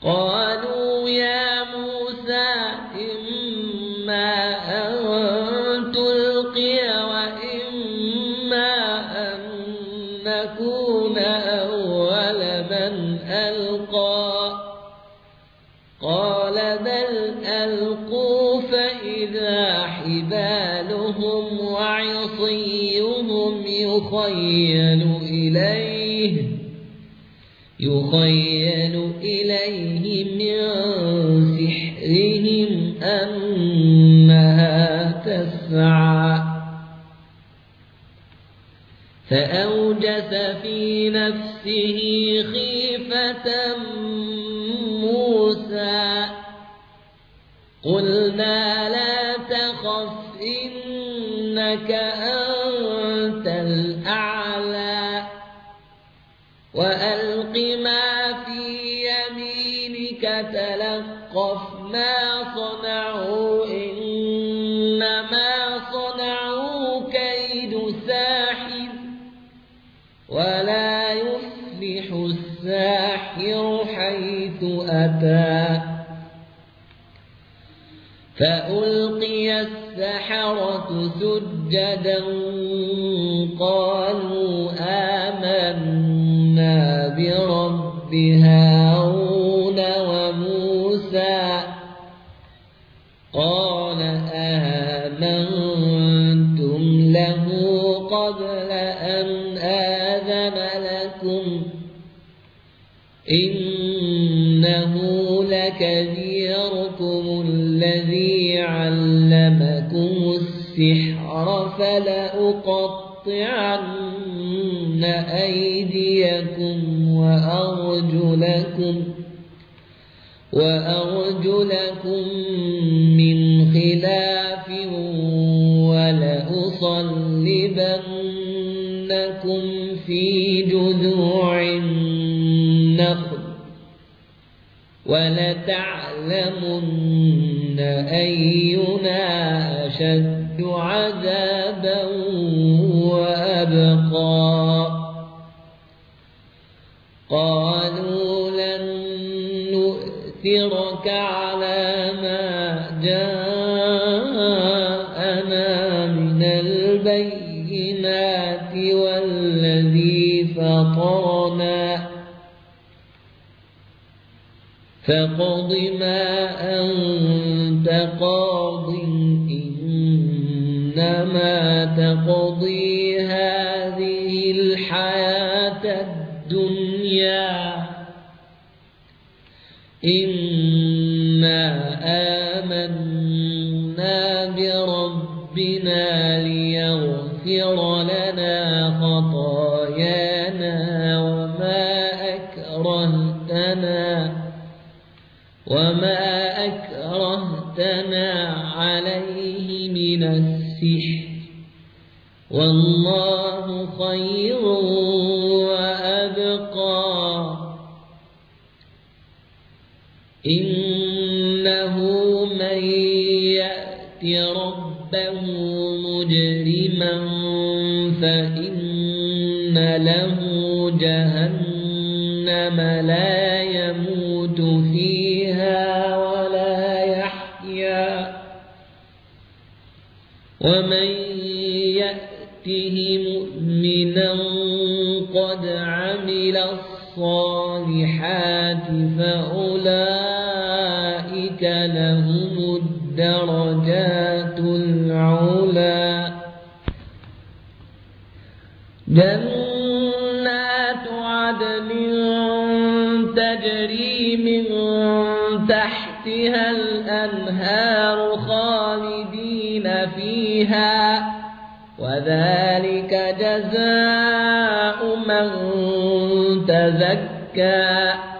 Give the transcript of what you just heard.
قالوا يا موسى إما أن تلقي وإما أن نكون أول من ألقى قال بل ألقوا فإذا حبالهم وعصيهم يخيل إليه من سحرهم أنها تسعى فأوجس في نفسه خيفة موسى قلنا لا تخف إنك أنت الأعلى وألق ما في يمينك تلقف ما صنعوا إنما صنعوا كيد ساحر ولا يفلح الساحر حيث أتى فألقي السحرة سجدا قالوا آمنا برب هارون وموسى قال آمنتم له قبل أن آذن لكم إنه لكبيركم الذي علمكم السحر فلأقطعن أيديكم وأرجلكم من خلاف ولأصلبنكم في جذوع النخل ولتعلمن أينا أشد عذابا وأبقى قالوا لن نؤثرك على ما جاءنا من البينات والذي فطرنا فاقض ما أنت قاض إنما تقضي هذه الحياة الدنيا إنا آمنا بربنا ليغفر لنا خطايانا وما أكرهتنا عليه من السحر والله خير وأبقى إنه من يأت ربه مجرما فإن له جهنم لا يموت فيها ولا يحيا ومن يأته مؤمنا قد عمل الصالحات فأولئك لهم الدرجات العلى جنات عدن تجري من تحتها الأنهار خالدين فيها وذلك جزاء من تزكى